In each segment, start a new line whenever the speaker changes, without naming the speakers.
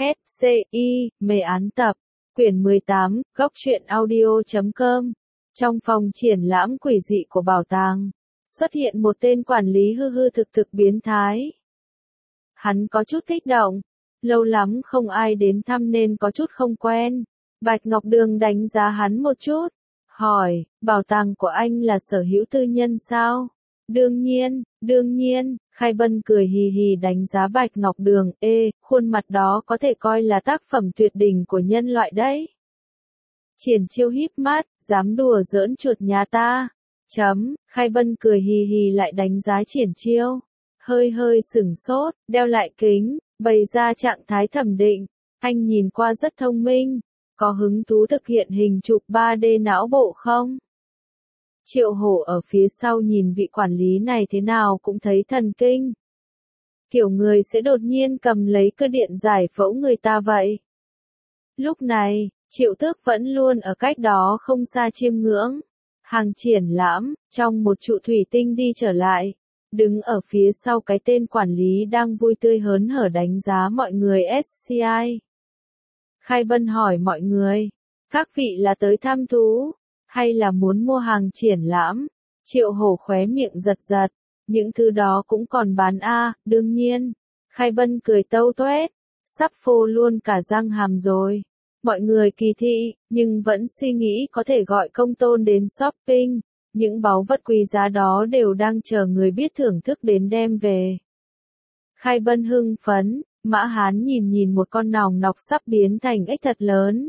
SCI, mê án tập, quyển 18, góc truyện audio.com. Trong phòng triển lãm quỷ dị của bảo tàng, xuất hiện một tên quản lý hư hư thực thực biến thái. Hắn có chút kích động, lâu lắm không ai đến thăm nên có chút không quen. Bạch Ngọc Đường đánh giá hắn một chút, hỏi, bảo tàng của anh là sở hữu tư nhân sao? Đương nhiên, Khai Bân cười hì hì đánh giá Bạch Ngọc Đường, khuôn mặt đó có thể coi là tác phẩm tuyệt đỉnh của nhân loại đấy. Triển Chiêu híp mắt, dám đùa giỡn chuột nhà ta. Khai Bân cười hì hì lại đánh giá Triển Chiêu, hơi sửng sốt, đeo lại kính, bày ra trạng thái thẩm định. Anh nhìn qua rất thông minh, có hứng thú thực hiện hình chụp 3D não bộ không? Triệu Hổ ở phía sau nhìn vị quản lý này thế nào cũng thấy thần kinh. Kiểu người sẽ đột nhiên cầm lấy cơ điện giải phẫu người ta vậy. Lúc này, Triệu Tước vẫn luôn ở cách đó không xa chiêm ngưỡng. Hàng triển lãm, trong một trụ thủy tinh đi trở lại. Đứng ở phía sau cái tên quản lý đang vui tươi hớn hở đánh giá mọi người SCI. Khai Bân hỏi mọi người, các vị là tới thăm thú, hay là muốn mua hàng triển lãm? Triệu Hổ khóe miệng giật, những thứ đó cũng còn bán đương nhiên. Khai Bân cười tâu tuét, sắp phô luôn cả răng hàm rồi. Mọi người kỳ thị, nhưng vẫn suy nghĩ có thể gọi công tôn đến shopping. Những báu vật quý giá đó đều đang chờ người biết thưởng thức đến đem về. Khai Bân hưng phấn, Mã Hán nhìn một con nòng nọc sắp biến thành ếch thật lớn.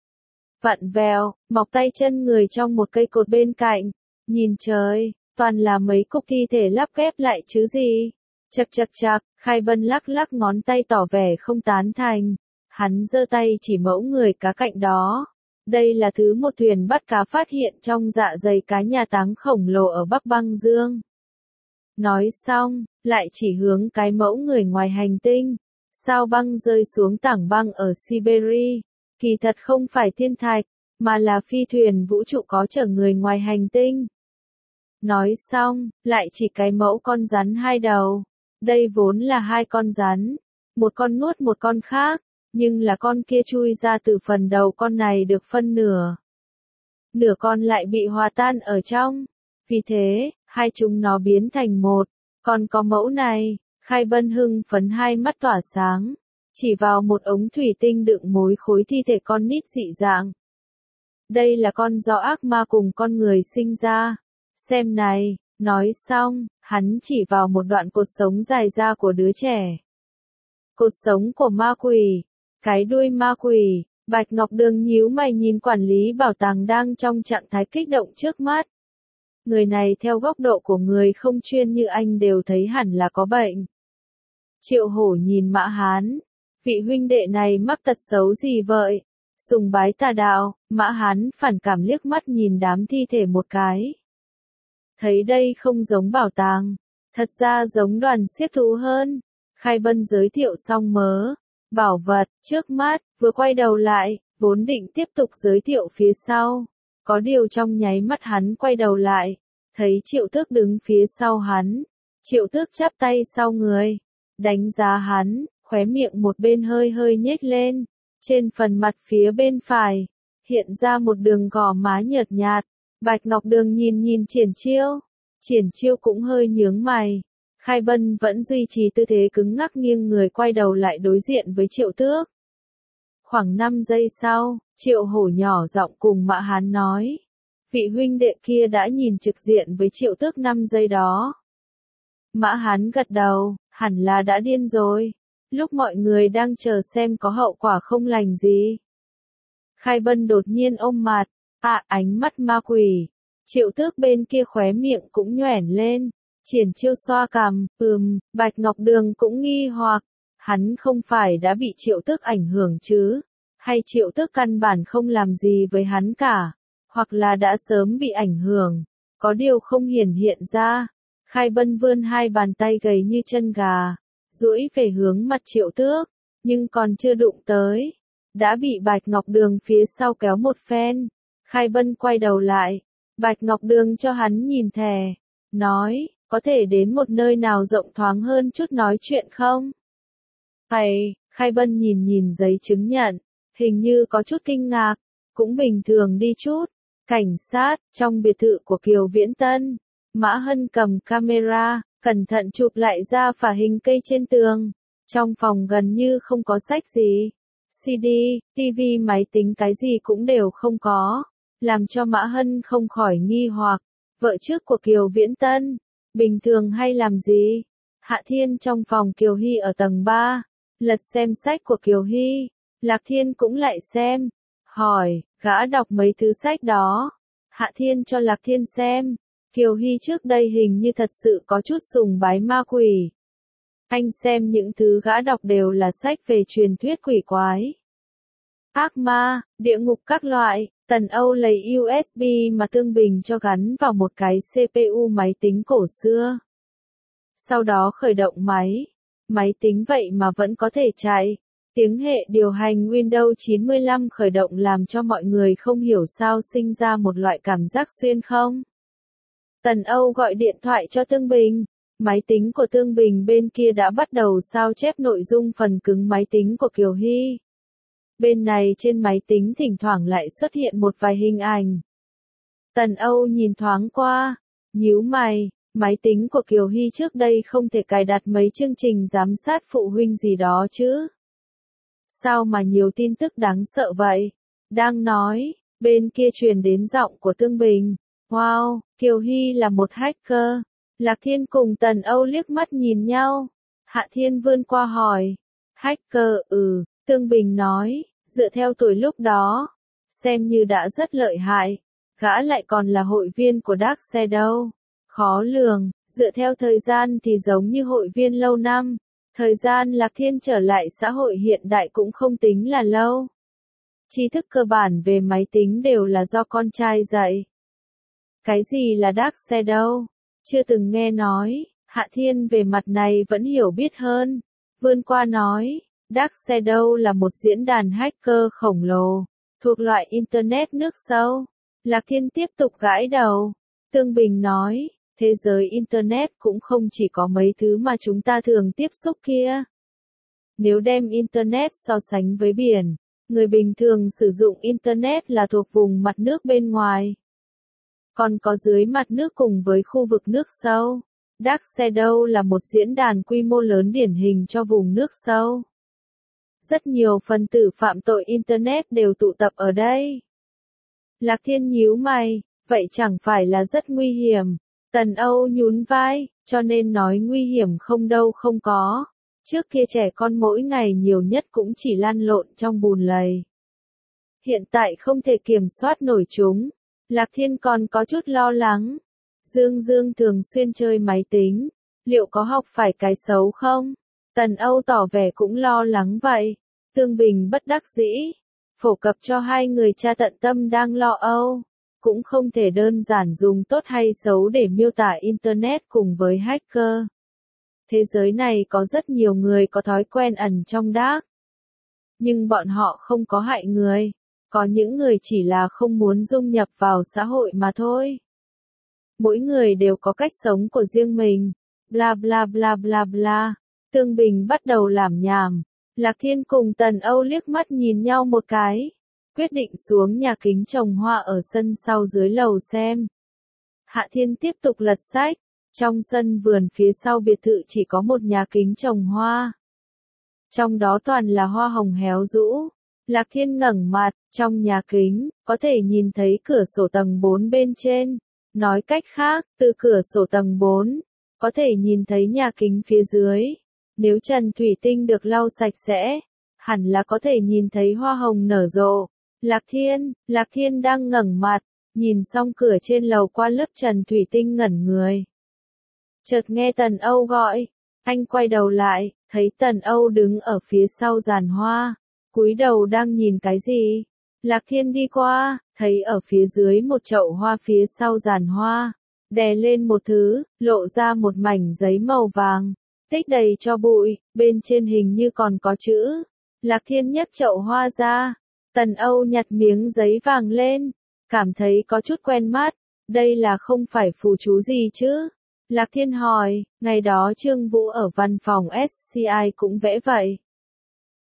Vặn vẹo, mọc tay chân người trong một cây cột bên cạnh. Nhìn trời, toàn là mấy cục thi thể lắp ghép lại chứ gì. Chậc, Khai Bân lắc ngón tay tỏ vẻ không tán thành. Hắn giơ tay chỉ mẫu người cá cạnh đó. Đây là thứ một thuyền bắt cá phát hiện trong dạ dày cá nhà táng khổng lồ ở Bắc Băng Dương. Nói xong, lại chỉ hướng cái mẫu người ngoài hành tinh. Sao băng rơi xuống tảng băng ở Siberia. Kỳ thật không phải thiên thạch, mà là phi thuyền vũ trụ có chở người ngoài hành tinh. Nói xong, lại chỉ cái mẫu con rắn hai đầu. Đây vốn là hai con rắn. Một con nuốt một con khác. Nhưng là con kia chui ra từ phần đầu con này được phân nửa. Nửa con lại bị hòa tan ở trong. Vì thế, hai chúng nó biến thành một. Còn có mẫu này, Khai Bân hưng phấn hai mắt tỏa sáng. Chỉ vào một ống thủy tinh đựng mối khối thi thể con nít dị dạng. Đây là con do ác ma cùng con người sinh ra. Xem này, nói xong, hắn chỉ vào một đoạn cột sống dài ra của đứa trẻ. Cột sống của ma quỷ. Cái đuôi ma quỷ. Bạch Ngọc Đường nhíu mày nhìn quản lý bảo tàng đang trong trạng thái kích động trước mắt. Người này theo góc độ của người không chuyên như anh đều thấy hẳn là có bệnh. Triệu Hổ nhìn Mã Hán. Vị huynh đệ này mắc tật xấu gì vậy? Sùng bái tà đạo. Mã Hán phản cảm liếc mắt nhìn đám thi thể một cái. Thấy đây không giống bảo tàng. Thật ra giống đoàn xiếc thú hơn. Khai Bân giới thiệu xong bảo vật, trước mắt, vừa quay đầu lại, vốn định tiếp tục giới thiệu phía sau. Có điều trong nháy mắt hắn quay đầu lại, thấy Triệu Tước đứng phía sau hắn. Triệu Tước chắp tay sau người, đánh giá hắn, khóe miệng một bên hơi nhếch lên. Trên phần mặt phía bên phải, hiện ra một đường gò má nhợt nhạt. Bạch Ngọc Đường nhìn Triển Chiêu cũng hơi nhướng mày. Khai Bân vẫn duy trì tư thế cứng ngắc nghiêng người quay đầu lại đối diện với Triệu Tước. Khoảng 5 giây sau, Triệu Hổ nhỏ giọng cùng Mã Hán nói. Vị huynh đệ kia đã nhìn trực diện với Triệu Tước 5 giây đó. Mã Hán gật đầu, hẳn là đã điên rồi. Lúc mọi người đang chờ xem có hậu quả không lành gì. Khai Bân đột nhiên ôm mặt, ánh mắt ma quỷ. Triệu Tước bên kia khóe miệng cũng nhoẻn lên. Triển Chiêu xoa cằm, Bạch Ngọc Đường cũng nghi hoặc, hắn không phải đã bị Triệu Tước ảnh hưởng chứ, hay Triệu Tước căn bản không làm gì với hắn cả, hoặc là đã sớm bị ảnh hưởng, có điều không hiển hiện ra. Khai Bân vươn hai bàn tay gầy như chân gà, duỗi về hướng mặt Triệu Tước, nhưng còn chưa đụng tới, đã bị Bạch Ngọc Đường phía sau kéo một phen. Khai Bân quay đầu lại, Bạch Ngọc Đường cho hắn nhìn thẻ, nói, có thể đến một nơi nào rộng thoáng hơn chút nói chuyện không? Khai Bân nhìn nhìn giấy chứng nhận, hình như có chút kinh ngạc, cũng bình thường đi chút. Cảnh sát, trong biệt thự của Kiều Viễn Tân, Mã Hân cầm camera, cẩn thận chụp lại ra phả hình cây trên tường. Trong phòng gần như không có sách gì. CD, TV, máy tính cái gì cũng đều không có. Làm cho Mã Hân không khỏi nghi hoặc. Vợ trước của Kiều Viễn Tân, bình thường hay làm gì? Hạ Thiên trong phòng Kiều Hy ở tầng 3, lật xem sách của Kiều Hy. Lạc Thiên cũng lại xem. Hỏi, gã đọc mấy thứ sách đó. Hạ Thiên cho Lạc Thiên xem. Kiều Hy trước đây hình như thật sự có chút sùng bái ma quỷ. Anh xem những thứ gã đọc đều là sách về truyền thuyết quỷ quái. Ác ma, địa ngục các loại. Tần Âu lấy USB mà Tương Bình cho gắn vào một cái CPU máy tính cổ xưa. Sau đó khởi động máy. Máy tính vậy mà vẫn có thể chạy. Tiếng hệ điều hành Windows 95 khởi động làm cho mọi người không hiểu sao sinh ra một loại cảm giác xuyên không. Tần Âu gọi điện thoại cho Tương Bình. Máy tính của Tương Bình bên kia đã bắt đầu sao chép nội dung phần cứng máy tính của Kiều Hy. Bên này trên máy tính thỉnh thoảng lại xuất hiện một vài hình ảnh. Tần Âu nhìn thoáng qua, nhíu mày, máy tính của Kiều Hy trước đây không thể cài đặt mấy chương trình giám sát phụ huynh gì đó chứ. Sao mà nhiều tin tức đáng sợ vậy? Đang nói, bên kia truyền đến giọng của Tương Bình. Wow, Kiều Hy là một hacker. Lạc Thiên cùng Tần Âu liếc mắt nhìn nhau. Hạ Thiên vươn qua hỏi. Hacker, Tương Bình nói, dựa theo tuổi lúc đó, xem như đã rất lợi hại. Gã lại còn là hội viên của Dark Shadow. Khó lường, dựa theo thời gian thì giống như hội viên lâu năm. Thời gian Lạc Thiên trở lại xã hội hiện đại cũng không tính là lâu. Tri thức cơ bản về máy tính đều là do con trai dạy. Cái gì là Dark Shadow? Chưa từng nghe nói. Hạ Thiên về mặt này vẫn hiểu biết hơn. Vươn qua nói, Dark Shadow là một diễn đàn hacker khổng lồ, thuộc loại Internet nước sâu. Lạc Thiên tiếp tục gãi đầu. Tương Bình nói, thế giới Internet cũng không chỉ có mấy thứ mà chúng ta thường tiếp xúc kia. Nếu đem Internet so sánh với biển, người bình thường sử dụng Internet là thuộc vùng mặt nước bên ngoài. Còn có dưới mặt nước cùng với khu vực nước sâu. Dark Shadow là một diễn đàn quy mô lớn điển hình cho vùng nước sâu. Rất nhiều phần tử phạm tội Internet đều tụ tập ở đây. Lạc Thiên nhíu mày, vậy chẳng phải là rất nguy hiểm. Tần Âu nhún vai, cho nên nói nguy hiểm không đâu không có. Trước kia trẻ con mỗi ngày nhiều nhất cũng chỉ lăn lộn trong bùn lầy. Hiện tại không thể kiểm soát nổi chúng. Lạc Thiên còn có chút lo lắng. Dương Dương thường xuyên chơi máy tính. Liệu có học phải cái xấu không? Tần Âu tỏ vẻ cũng lo lắng vậy. Tương Bình bất đắc dĩ. Phổ cập cho hai người cha tận tâm đang lo âu. Cũng không thể đơn giản dùng tốt hay xấu để miêu tả Internet cùng với hacker. Thế giới này có rất nhiều người có thói quen ẩn trong dark. Nhưng bọn họ không có hại người. Có những người chỉ là không muốn dung nhập vào xã hội mà thôi. Mỗi người đều có cách sống của riêng mình. Bla bla bla bla bla. Tương Bình bắt đầu lảm nhảm. Lạc Thiên cùng Tần Âu liếc mắt nhìn nhau một cái. Quyết định xuống nhà kính trồng hoa ở sân sau dưới lầu xem. Hạ Thiên tiếp tục lật sách. Trong sân vườn phía sau biệt thự chỉ có một nhà kính trồng hoa. Trong đó toàn là hoa hồng héo rũ. Lạc Thiên ngẩng mặt, trong nhà kính, có thể nhìn thấy cửa sổ tầng 4 bên trên. Nói cách khác, từ cửa sổ tầng 4, có thể nhìn thấy nhà kính phía dưới. Nếu trần thủy tinh được lau sạch sẽ, hẳn là có thể nhìn thấy hoa hồng nở rộ. Lạc Thiên đang ngẩng mặt, nhìn xong cửa trên lầu qua lớp trần thủy tinh ngẩn người. Chợt nghe Tần Âu gọi, anh quay đầu lại, thấy Tần Âu đứng ở phía sau giàn hoa, cúi đầu đang nhìn cái gì. Lạc Thiên đi qua, thấy ở phía dưới một chậu hoa phía sau giàn hoa, đè lên một thứ, lộ ra một mảnh giấy màu vàng, tích đầy cho bụi, bên trên hình như còn có chữ. Lạc Thiên nhấc chậu hoa ra, Tần Âu nhặt miếng giấy vàng lên, cảm thấy có chút quen mắt, đây là không phải phù chú gì chứ? Lạc Thiên hỏi, ngày đó Trương Vũ ở văn phòng SCI cũng vẽ vậy.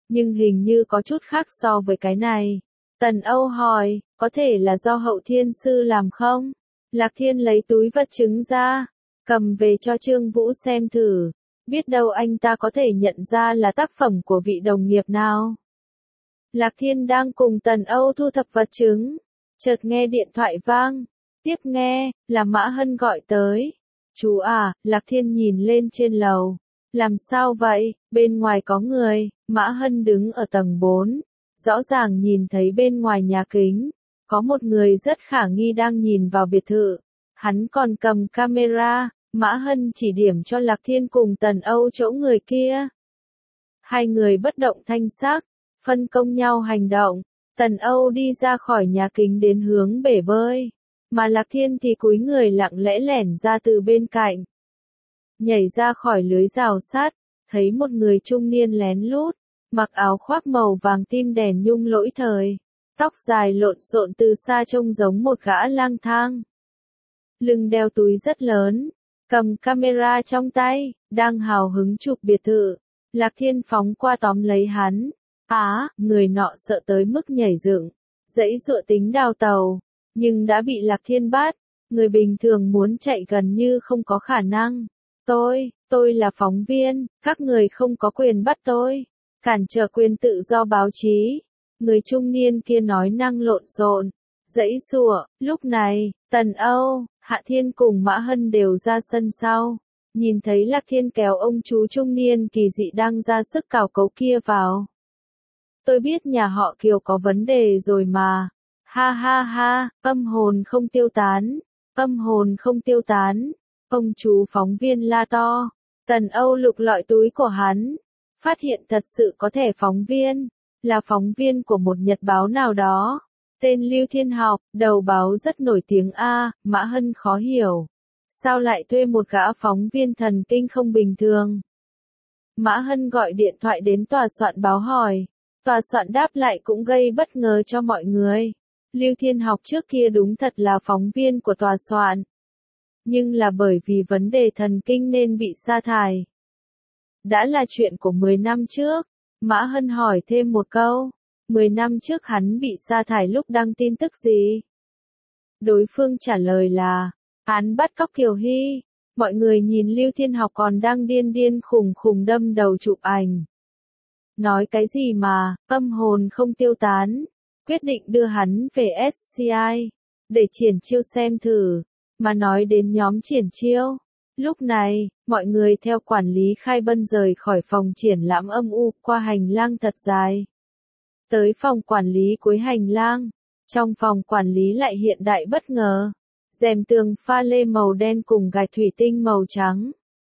nhưng hình như có chút khác so với cái này. Tần Âu hỏi, có thể là do Hậu Thiên Sư làm không? Lạc Thiên lấy túi vật chứng ra, cầm về cho Trương Vũ xem thử. Biết đâu anh ta có thể nhận ra là tác phẩm của vị đồng nghiệp nào. Lạc Thiên đang cùng Tần Âu thu thập vật chứng. Chợt nghe điện thoại vang. Tiếp nghe, là Mã Hân gọi tới. Chú à, Lạc Thiên nhìn lên trên lầu. Làm sao vậy, bên ngoài có người. Mã Hân đứng ở tầng 4. Rõ ràng nhìn thấy bên ngoài nhà kính. Có một người rất khả nghi đang nhìn vào biệt thự. Hắn còn cầm camera. Mã Hân chỉ điểm cho Lạc Thiên cùng Tần Âu chỗ người kia. Hai người bất động thanh sắc, phân công nhau hành động. Tần Âu đi ra khỏi nhà kính đến hướng bể bơi, mà Lạc Thiên thì cúi người lặng lẽ lẻn ra từ bên cạnh. Nhảy ra khỏi lưới rào sắt, thấy một người trung niên lén lút, mặc áo khoác màu vàng tim đèn nhung lỗi thời, tóc dài lộn xộn từ xa trông giống một gã lang thang. Lưng đeo túi rất lớn, cầm camera trong tay, đang hào hứng chụp biệt thự. Lạc Thiên phóng qua tóm lấy hắn. Người nọ sợ tới mức nhảy dựng, giãy giụa tính đào tàu, nhưng đã bị Lạc Thiên bắt. Người bình thường muốn chạy gần như không có khả năng. Tôi là phóng viên, các người không có quyền bắt tôi, cản trở quyền tự do báo chí. Người trung niên kia nói năng lộn xộn, giãy giụa. Lúc này, Tần Âu, Hạ Thiên cùng Mã Hân đều ra sân sau. Nhìn thấy Lạc Thiên kéo ông chú trung niên kỳ dị đang ra sức cào cấu kia vào. Tôi biết nhà họ Kiều có vấn đề rồi mà. Ha ha ha, âm hồn không tiêu tán. Âm hồn không tiêu tán. Ông chú phóng viên la to. Tần Âu lục lọi túi của hắn. Phát hiện thật sự có thẻ phóng viên. Là phóng viên của một nhật báo nào đó. Tên Lưu Thiên Học, đầu báo rất nổi tiếng a. Mã Hân khó hiểu. Sao lại thuê một gã phóng viên thần kinh không bình thường? Mã Hân gọi điện thoại đến tòa soạn báo hỏi. Tòa soạn đáp lại cũng gây bất ngờ cho mọi người. Lưu Thiên Học trước kia đúng thật là phóng viên của tòa soạn. Nhưng là bởi vì vấn đề thần kinh nên bị sa thải. Đã là chuyện của 10 năm trước. Mã Hân hỏi thêm một câu. 10 năm trước hắn bị sa thải lúc đăng tin tức gì? Đối phương trả lời là, hắn bắt cóc Kiều Hy. Mọi người nhìn Lưu Thiên Học còn đang điên khùng khùng đâm đầu chụp ảnh. Nói cái gì mà, âm hồn không tiêu tán. Quyết định đưa hắn về SCI, để triển chiêu xem thử. Mà nói đến nhóm triển chiêu. Lúc này, mọi người theo quản lý Khai Bân rời khỏi phòng triển lãm âm u qua hành lang thật dài. Tới phòng quản lý cuối hành lang. Trong phòng quản lý lại hiện đại bất ngờ. Rèm tường pha lê màu đen cùng gạch thủy tinh màu trắng.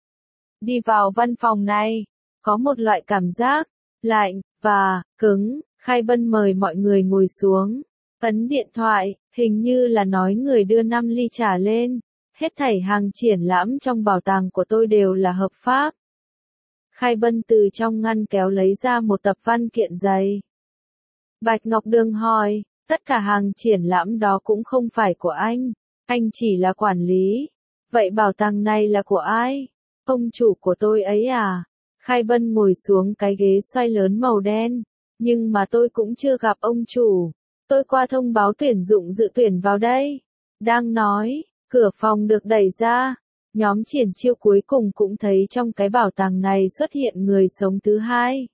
Đi vào văn phòng này, có một loại cảm giác lạnh và cứng. Khai Bân mời mọi người ngồi xuống, ấn điện thoại, hình như là nói người đưa 5 ly trà lên. Hết thảy hàng triển lãm trong bảo tàng của tôi đều là hợp pháp. Khai Bân từ trong ngăn kéo lấy ra một tập văn kiện dày. Bạch Ngọc Đường hỏi, tất cả hàng triển lãm đó cũng không phải của anh chỉ là quản lý. Vậy bảo tàng này là của ai? Ông chủ của tôi ấy à? Khai Bân ngồi xuống cái ghế xoay lớn màu đen. Nhưng mà tôi cũng chưa gặp ông chủ. Tôi qua thông báo tuyển dụng dự tuyển vào đây. Đang nói, cửa phòng được đẩy ra. Nhóm triển chiêu cuối cùng cũng thấy trong cái bảo tàng này xuất hiện người sống thứ hai.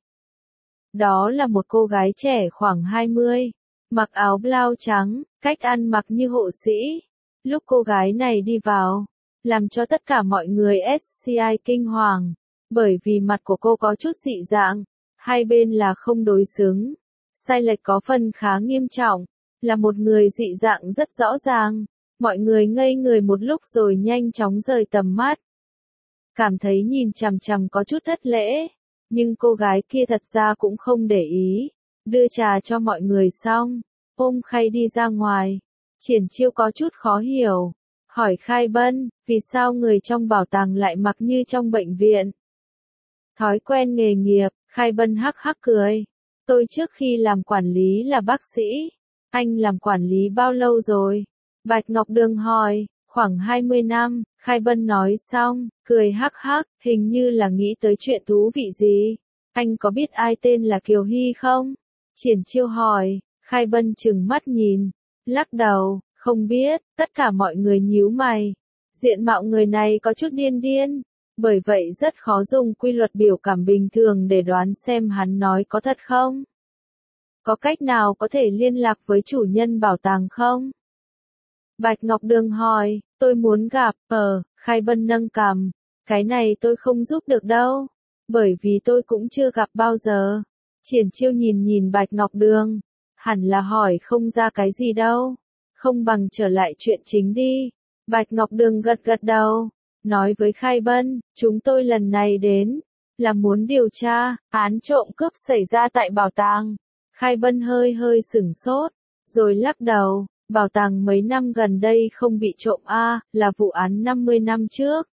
Đó là một cô gái trẻ khoảng 20, mặc áo blau trắng, cách ăn mặc như hộ sĩ. Lúc cô gái này đi vào, làm cho tất cả mọi người SCI kinh hoàng, bởi vì mặt của cô có chút dị dạng, hai bên là không đối xứng, sai lệch có phần khá nghiêm trọng, là một người dị dạng rất rõ ràng. Mọi người ngây người một lúc rồi nhanh chóng rời tầm mắt. Cảm thấy nhìn chằm chằm có chút thất lễ, nhưng cô gái kia thật ra cũng không để ý, đưa trà cho mọi người xong, ôm khay đi ra ngoài. Triển chiêu có chút khó hiểu, hỏi Khai Bân, vì sao người trong bảo tàng lại mặc như trong bệnh viện? Thói quen nghề nghiệp, Khai Bân hắc hắc cười. Tôi trước khi làm quản lý là bác sĩ. Anh làm quản lý bao lâu rồi? Bạch Ngọc Đường hỏi, khoảng 20 năm, Khai Bân nói xong, cười hắc hắc, hình như là nghĩ tới chuyện thú vị gì. Anh có biết ai tên là Kiều Hy không? Triển Chiêu hỏi. Khai Bân trừng mắt nhìn, lắc đầu, không biết. Tất cả mọi người nhíu mày. Diện mạo người này có chút điên điên, bởi vậy rất khó dùng quy luật biểu cảm bình thường để đoán xem hắn nói có thật không. Có cách nào có thể liên lạc với chủ nhân bảo tàng không? Bạch Ngọc Đường hỏi. Tôi muốn gặp. Khai Bân nâng cằm. Cái này tôi không giúp được đâu, bởi vì tôi cũng chưa gặp bao giờ. Triển Chiêu nhìn nhìn Bạch Ngọc Đường, hẳn là hỏi không ra cái gì đâu, không bằng trở lại chuyện chính đi. Bạch Ngọc Đường gật gật đầu, nói với Khai Bân, chúng tôi lần này đến, là muốn điều tra, án trộm cướp xảy ra tại bảo tàng. Khai Bân hơi hơi sửng sốt, rồi lắc đầu, bảo tàng mấy năm gần đây không bị trộm là vụ án 50 năm trước.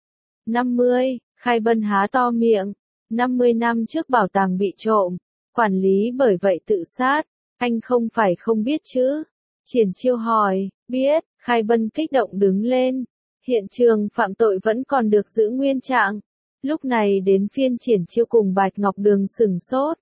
50, Khai Bân há to miệng, 50 năm trước bảo tàng bị trộm, quản lý bởi vậy tự sát, anh không phải không biết chứ? Triển Chiêu hỏi, biết. Khai Bân kích động đứng lên, hiện trường phạm tội vẫn còn được giữ nguyên trạng. Lúc này đến phiên Triển Chiêu cùng Bạch Ngọc Đường sửng sốt.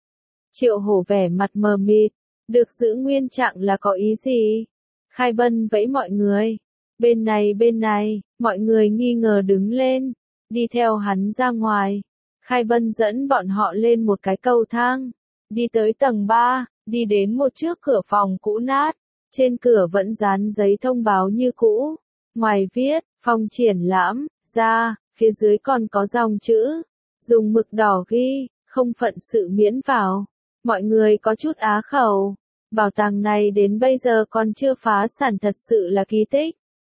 Triệu Hổ vẻ mặt mờ mịt, được giữ nguyên trạng là có ý gì? Khai Bân vẫy mọi người. Bên này, mọi người nghi ngờ đứng lên, đi theo hắn ra ngoài. Khai Bân dẫn bọn họ lên một cái cầu thang, đi tới tầng 3, đi đến một trước cửa phòng cũ nát, trên cửa vẫn dán giấy thông báo như cũ. Ngoài viết, phòng triển lãm, ra, phía dưới còn có dòng chữ, dùng mực đỏ ghi, không phận sự miễn vào. Mọi người có chút á khẩu, bảo tàng này đến bây giờ còn chưa phá sản thật sự là kỳ tích.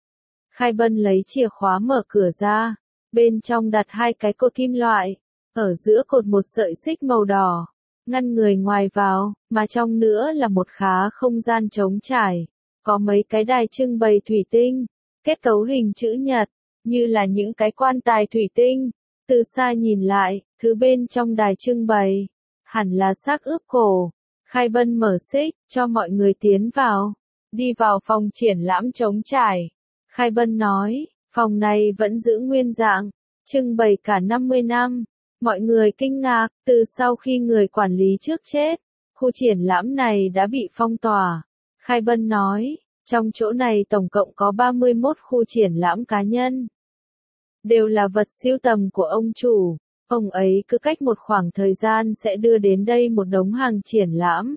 Khai Bân lấy chìa khóa mở cửa ra, bên trong đặt hai cái cột kim loại, ở giữa cột một sợi xích màu đỏ, ngăn người ngoài vào, mà trong nữa là một khá không gian trống trải, có mấy cái đài trưng bày thủy tinh, kết cấu hình chữ nhật, như là những cái quan tài thủy tinh. Từ xa nhìn lại, thứ bên trong đài trưng bày, hẳn là xác ướp cổ. Khai Bân mở xích, cho mọi người tiến vào, đi vào phòng triển lãm trống trải. Khai Bân nói, phòng này vẫn giữ nguyên dạng, trưng bày cả 50 năm. Mọi người kinh ngạc, từ sau khi người quản lý trước chết, khu triển lãm này đã bị phong tỏa. Khai Bân nói, trong chỗ này tổng cộng có 31 khu triển lãm cá nhân. Đều là vật sưu tầm của ông chủ. Ông ấy cứ cách một khoảng thời gian sẽ đưa đến đây một đống hàng triển lãm.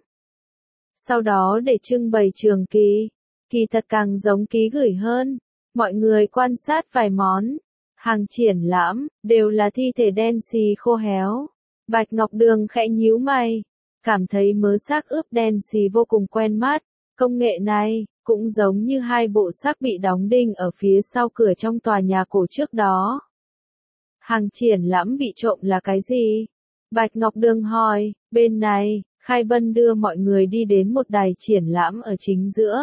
Sau đó để trưng bày trường kỳ. Kỳ thật càng giống ký gửi hơn. Mọi người quan sát vài món hàng triển lãm, đều là thi thể đen xì khô héo. Bạch Ngọc Đường khẽ nhíu mày, cảm thấy mớ xác ướp đen xì vô cùng quen mắt. Công nghệ này, cũng giống như hai bộ xác bị đóng đinh ở phía sau cửa trong tòa nhà cổ trước đó. Hàng triển lãm bị trộm là cái gì? Bạch Ngọc Đường hỏi. Bên này, Khai Bân đưa mọi người đi đến một đài triển lãm ở chính giữa.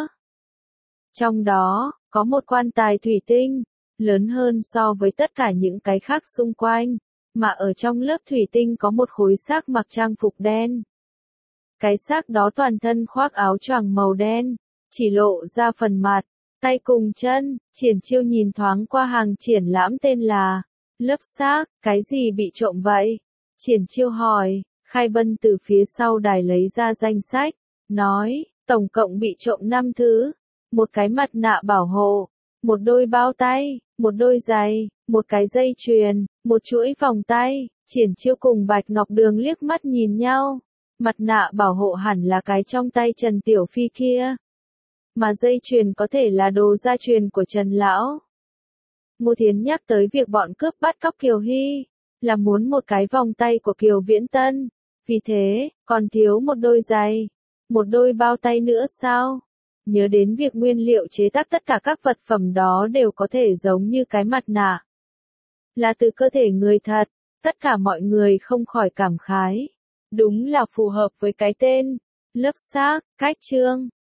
Trong đó, có một quan tài thủy tinh, lớn hơn so với tất cả những cái khác xung quanh, mà ở trong lớp thủy tinh có một khối xác mặc trang phục đen. Cái xác đó toàn thân khoác áo choàng màu đen, chỉ lộ ra phần mặt, tay cùng chân. Triển Chiêu nhìn thoáng qua hàng triển lãm tên là lớp xác, cái gì bị trộm vậy? Triển Chiêu hỏi. Khai Bân từ phía sau đài lấy ra danh sách, nói, tổng cộng bị trộm 5 thứ. Một cái mặt nạ bảo hộ, một đôi bao tay, một đôi giày, một cái dây chuyền, một chuỗi vòng tay. Triển Chiêu cùng Bạch Ngọc Đường liếc mắt nhìn nhau. Mặt nạ bảo hộ hẳn là cái trong tay Trần Tiểu Phi kia. Mà dây chuyền có thể là đồ gia truyền của Trần Lão. Ngô Thiến nhắc tới việc bọn cướp bắt cóc Kiều Hy, là muốn một cái vòng tay của Kiều Viễn Tân. Vì thế, còn thiếu một đôi giày, một đôi bao tay nữa sao? Nhớ đến việc nguyên liệu chế tác tất cả các vật phẩm đó đều có thể giống như cái mặt nạ, là từ cơ thể người thật, tất cả mọi người không khỏi cảm khái. Đúng là phù hợp với cái tên, lớp xác, cách chương.